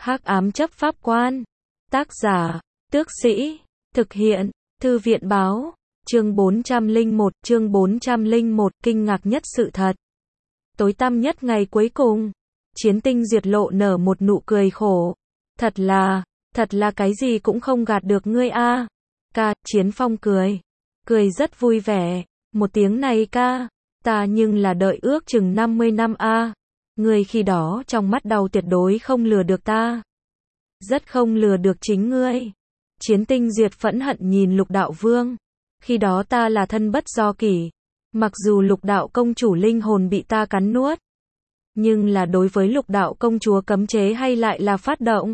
Hắc ám chấp pháp quan. Tác giả, Tước Sĩ. Thực hiện, Thư viện báo. Chương 401, kinh ngạc nhất sự thật. Tối tăm nhất ngày cuối cùng. Chiến Tinh Duyệt lộ nở một nụ cười khổ. Thật là cái gì cũng không gạt được ngươi a. Ca, Chiến Phong cười. Cười rất vui vẻ. Một tiếng này ca, ta nhưng là đợi ước chừng 50 năm a. Ngươi khi đó trong mắt đau tuyệt đối không lừa được ta. Rất không lừa được chính ngươi. Chiến Tinh Duyệt phẫn hận nhìn Lục Đạo Vương. Khi đó ta là thân bất do kỷ. Mặc dù Lục Đạo công chủ linh hồn bị ta cắn nuốt. Nhưng là đối với Lục Đạo công chúa cấm chế hay lại là phát động.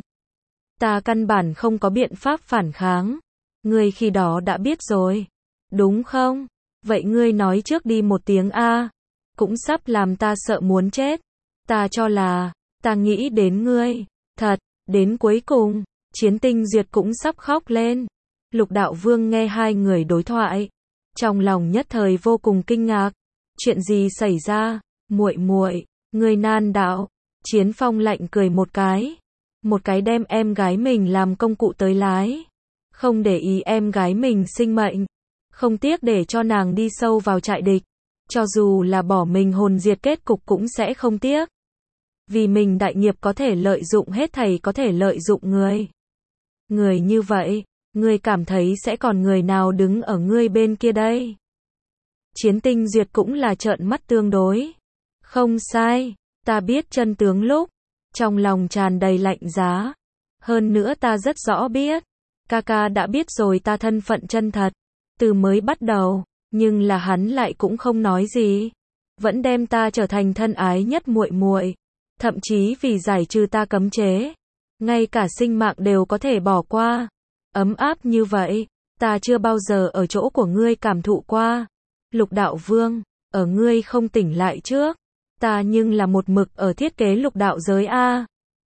Ta căn bản không có biện pháp phản kháng. Ngươi khi đó đã biết rồi. Đúng không? Vậy ngươi nói trước đi một tiếng a. Cũng sắp làm ta sợ muốn chết. Ta cho là, ta nghĩ đến ngươi. Thật, đến cuối cùng, Chiến Tinh Duyệt cũng sắp khóc lên. Lục Đạo Vương nghe hai người đối thoại. Trong lòng nhất thời vô cùng kinh ngạc. Chuyện gì xảy ra? Muội muội, ngươi nan đạo. Chiến Phong lạnh cười một cái. Một cái đem em gái mình làm công cụ tới lái. Không để ý em gái mình sinh mệnh. Không tiếc để cho nàng đi sâu vào trại địch. Cho dù là bỏ mình hồn diệt kết cục cũng sẽ không tiếc. Vì mình đại nghiệp có thể lợi dụng hết thảy có thể lợi dụng người. Người như vậy, ngươi cảm thấy sẽ còn người nào đứng ở ngươi bên kia đây? Chiến Tinh Duyệt cũng là trợn mắt tương đối. Không sai, ta biết chân tướng lúc. Trong lòng tràn đầy lạnh giá. Hơn nữa ta rất rõ biết. Ca đã biết rồi ta thân phận chân thật. Từ mới bắt đầu, nhưng là hắn lại cũng không nói gì. Vẫn đem ta trở thành thân ái nhất muội muội. Thậm chí vì giải trừ ta cấm chế. Ngay cả sinh mạng đều có thể bỏ qua. Ấm áp như vậy, ta chưa bao giờ ở chỗ của ngươi cảm thụ qua. Lục Đạo Vương, ở ngươi không tỉnh lại trước. Ta nhưng là một mực ở thiết kế lục đạo giới A.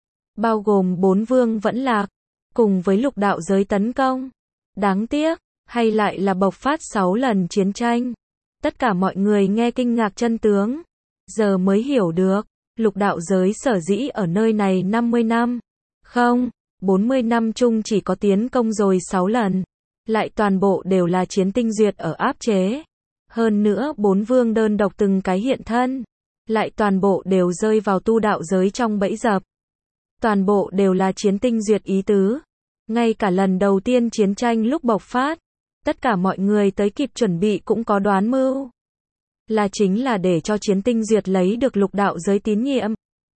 Bao gồm 4 vương vẫn lạc. Cùng với lục đạo giới tấn công. Đáng tiếc, hay lại là bộc phát 6 lần chiến tranh. Tất cả mọi người nghe kinh ngạc chân tướng. Giờ mới hiểu được. Lục đạo giới sở dĩ ở nơi này 50 năm. Không, 40 năm chung chỉ có tiến công rồi 6 lần. Lại toàn bộ đều là Chiến Tinh Duyệt ở áp chế. Hơn nữa 4 vương đơn độc từng cái hiện thân. Lại toàn bộ đều rơi vào tu đạo giới trong bẫy dập. Toàn bộ đều là Chiến Tinh Duyệt ý tứ. Ngay cả lần đầu tiên chiến tranh lúc bộc phát. Tất cả mọi người tới kịp chuẩn bị cũng có đoán mưu. Là chính là để cho Chiến Tinh Duyệt lấy được lục đạo giới tín nhiệm.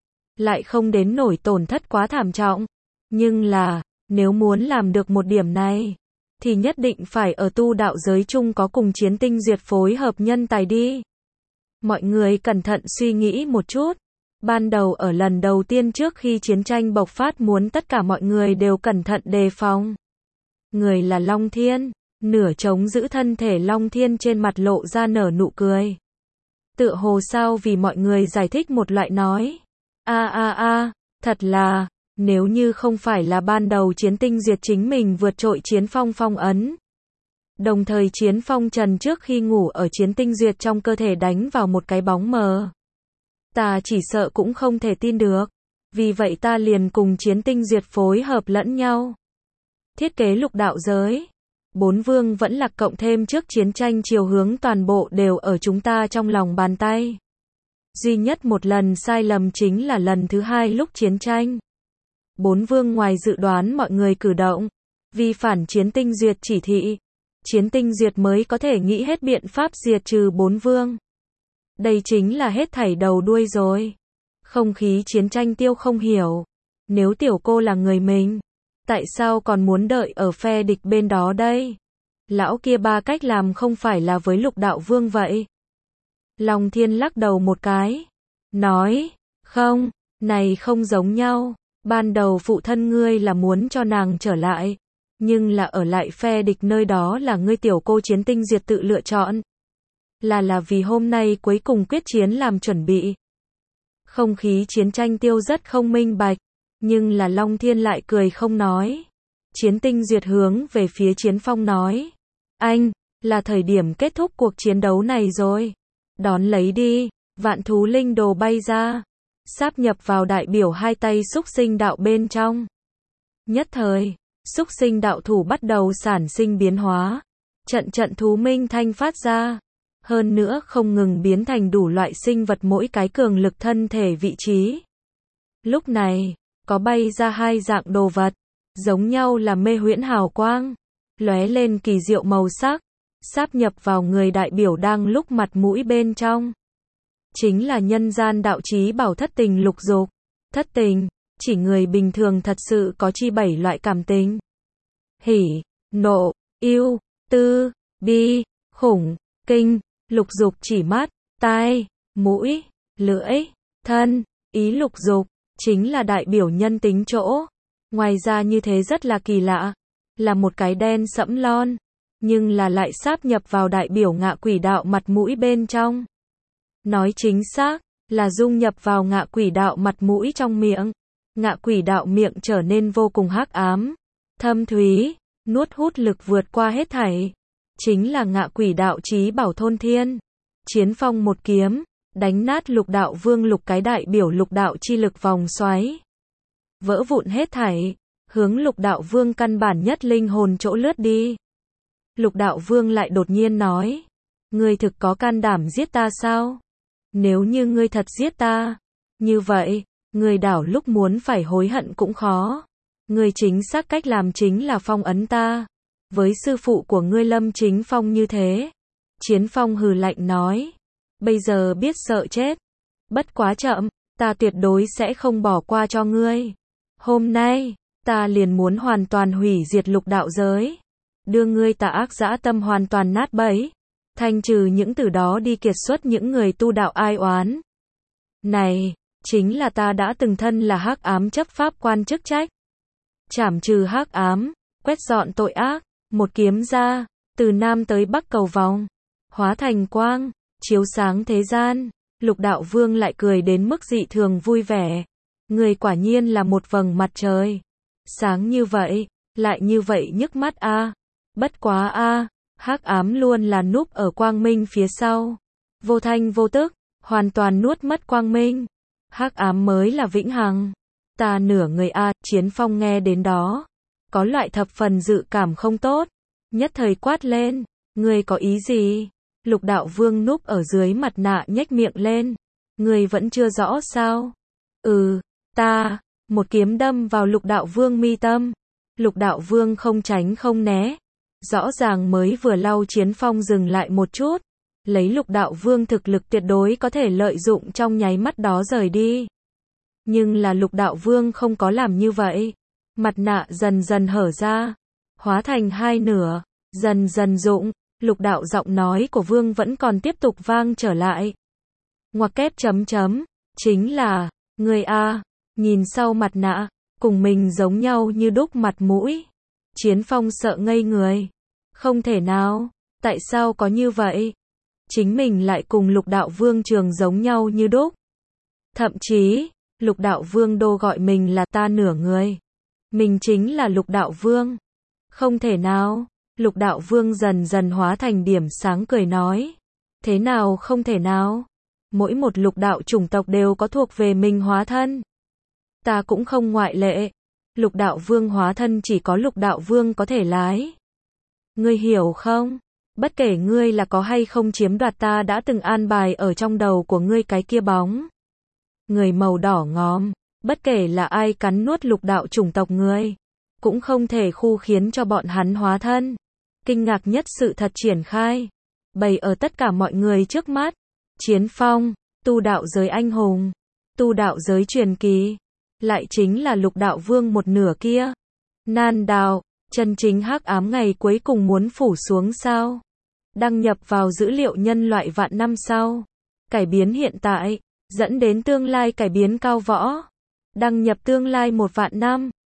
Lại không đến nổi tổn thất quá thảm trọng. Nhưng là, nếu muốn làm được một điểm này, thì nhất định phải ở tu đạo giới chung có cùng Chiến Tinh Duyệt phối hợp nhân tài đi. Mọi người cẩn thận suy nghĩ một chút. Ban đầu ở lần đầu tiên trước khi chiến tranh bộc phát muốn tất cả mọi người đều cẩn thận đề phòng. Người là Long Thiên, nửa chống giữ thân thể Long Thiên trên mặt lộ ra nở nụ cười. Tựa hồ sao vì mọi người giải thích một loại nói. Thật là, nếu như không phải là ban đầu Chiến Tinh Duyệt chính mình vượt trội Chiến Phong phong ấn. Đồng thời Chiến Phong trần trước khi ngủ ở Chiến Tinh Duyệt trong cơ thể đánh vào một cái bóng mờ. Ta chỉ sợ cũng không thể tin được. Vì vậy ta liền cùng Chiến Tinh Duyệt phối hợp lẫn nhau. Thiết kế lục đạo giới. 4 vương vẫn lạc cộng thêm trước chiến tranh chiều hướng toàn bộ đều ở chúng ta trong lòng bàn tay. Duy nhất một lần sai lầm chính là lần thứ 2 lúc chiến tranh. 4 vương ngoài dự đoán mọi người cử động. Vi phản Chiến Tinh Duyệt chỉ thị. Chiến Tinh Duyệt mới có thể nghĩ hết biện pháp diệt trừ 4 vương. Đây chính là hết thảy đầu đuôi rồi. Không khí chiến tranh tiêu không hiểu. Nếu tiểu cô là người mình, tại sao còn muốn đợi ở phe địch bên đó đây? Lão kia ba cách làm không phải là với Lục Đạo Vương vậy? Long Thiên lắc đầu một cái. Nói, không, này không giống nhau. Ban đầu phụ thân ngươi là muốn cho nàng trở lại. Nhưng là ở lại phe địch nơi đó là ngươi tiểu cô Chiến Tinh Duyệt tự lựa chọn. Là vì hôm nay cuối cùng quyết chiến làm chuẩn bị. Không khí chiến tranh tiêu rất không minh bạch. Nhưng là Long Thiên lại cười không nói. Chiến Tinh Duyệt hướng về phía Chiến Phong nói. Anh, là thời điểm kết thúc cuộc chiến đấu này rồi. Đón lấy đi, vạn thú linh đồ bay ra. sáp nhập vào đại biểu hai tay xúc sinh đạo bên trong. Nhất thời, xúc sinh đạo thủ bắt đầu sản sinh biến hóa, trận trận thú minh thanh phát ra, hơn nữa không ngừng biến thành đủ loại sinh vật mỗi cái cường lực thân thể vị trí. Lúc này, có bay ra hai dạng đồ vật, giống nhau là mê huyễn hào quang, lóe lên kỳ diệu màu sắc, sáp nhập vào người đại biểu đang lúc mặt mũi bên trong. Chính là nhân gian đạo chí bảo thất tình lục dục. Thất tình, chỉ người bình thường thật sự có chi 7 loại cảm tình. Hỉ, nộ, yêu, tư, bi, khủng, kinh. Lục dục chỉ mắt, tai, mũi, lưỡi, thân. Ý lục dục chính là đại biểu nhân tính chỗ. Ngoài ra như thế rất là kỳ lạ, là một cái đen sẫm lon, nhưng là lại sáp nhập vào đại biểu ngạ quỷ đạo mặt mũi bên trong. Nói chính xác, là dung nhập vào ngạ quỷ đạo mặt mũi trong miệng. Ngạ quỷ đạo miệng trở nên vô cùng hắc ám, thâm thúy, nuốt hút lực vượt qua hết thảy. Chính là ngạ quỷ đạo chí bảo thôn thiên. Chiến phong một kiếm, đánh nát lục đạo vương lục cái đại biểu lục đạo chi lực vòng xoáy. Vỡ vụn hết thảy, hướng lục đạo vương căn bản nhất linh hồn chỗ lướt đi. Lục đạo vương lại đột nhiên nói, ngươi thực có can đảm giết ta sao? Nếu như ngươi thật giết ta, như vậy, ngươi đảo lúc muốn phải hối hận cũng khó. Ngươi chính xác cách làm chính là phong ấn ta. Với sư phụ của ngươi Lâm Chính Phong như thế. Chiến Phong hừ lạnh nói, bây giờ biết sợ chết. Bất quá chậm, ta tuyệt đối sẽ không bỏ qua cho ngươi. Hôm nay, ta liền muốn hoàn toàn hủy diệt lục đạo giới. Đưa ngươi tà ác dã tâm hoàn toàn nát bấy. Thanh trừ những từ đó đi kiệt xuất những người tu đạo ai oán. Này, chính là ta đã từng thân là hắc ám chấp pháp quan chức trách. Trảm trừ hắc ám, quét dọn tội ác, một kiếm ra, từ Nam tới Bắc cầu vòng, hóa thành quang, chiếu sáng thế gian. Lục đạo vương lại cười đến mức dị thường vui vẻ. Người quả nhiên là một vầng mặt trời. Sáng như vậy, lại như vậy nhức mắt a. Bất quá a, hắc ám luôn là núp ở quang minh phía sau. Vô thanh vô tức, hoàn toàn nuốt mất quang minh. Hắc ám mới là vĩnh hằng. Ta nửa người a, Chiến Phong nghe đến đó, có loại thập phần dự cảm không tốt, nhất thời quát lên, ngươi có ý gì? Lục đạo vương núp ở dưới mặt nạ nhếch miệng lên, ngươi vẫn chưa rõ sao? Ta, một kiếm đâm vào lục đạo vương mi tâm. Lục đạo vương không tránh không né, rõ ràng mới vừa lau Chiến Phong dừng lại một chút, lấy lục đạo vương thực lực tuyệt đối có thể lợi dụng trong nháy mắt đó rời đi. Nhưng là lục đạo vương không có làm như vậy. Mặt nạ dần dần hở ra, hóa thành hai nửa, dần dần rụng. Lục đạo giọng nói của vương vẫn còn tiếp tục vang trở lại. Ngoặc kép chấm chấm, chính là, người a, nhìn sau mặt nạ, cùng mình giống nhau như đúc mặt mũi. Chiến Phong sợ ngây người. Không thể nào, tại sao có như vậy? Chính mình lại cùng lục đạo vương trường giống nhau như đúc. Thậm chí, lục đạo vương đô gọi mình là ta nửa người. Mình chính là lục đạo vương. Không thể nào. Lục đạo vương dần dần hóa thành điểm sáng cười nói. Thế nào không thể nào? Mỗi một lục đạo chủng tộc đều có thuộc về mình hóa thân. Ta cũng không ngoại lệ. Lục đạo vương hóa thân chỉ có lục đạo vương có thể lái. Ngươi hiểu không? Bất kể ngươi là có hay không chiếm đoạt ta đã từng an bài ở trong đầu của ngươi cái kia bóng. Người màu đỏ ngòm, bất kể là ai cắn nuốt lục đạo chủng tộc ngươi, cũng không thể khu khiến cho bọn hắn hóa thân. Kinh ngạc nhất sự thật triển khai, bày ở tất cả mọi người trước mắt. Chiến Phong, tu đạo giới anh hùng, tu đạo giới truyền kỳ, lại chính là lục đạo vương một nửa kia. Nan đạo, chân chính hắc ám ngày cuối cùng muốn phủ xuống sao? Đăng nhập vào dữ liệu nhân loại vạn năm sau. Cải biến hiện tại, dẫn đến tương lai cải biến cao võ. Đăng nhập tương lai 1 vạn năm.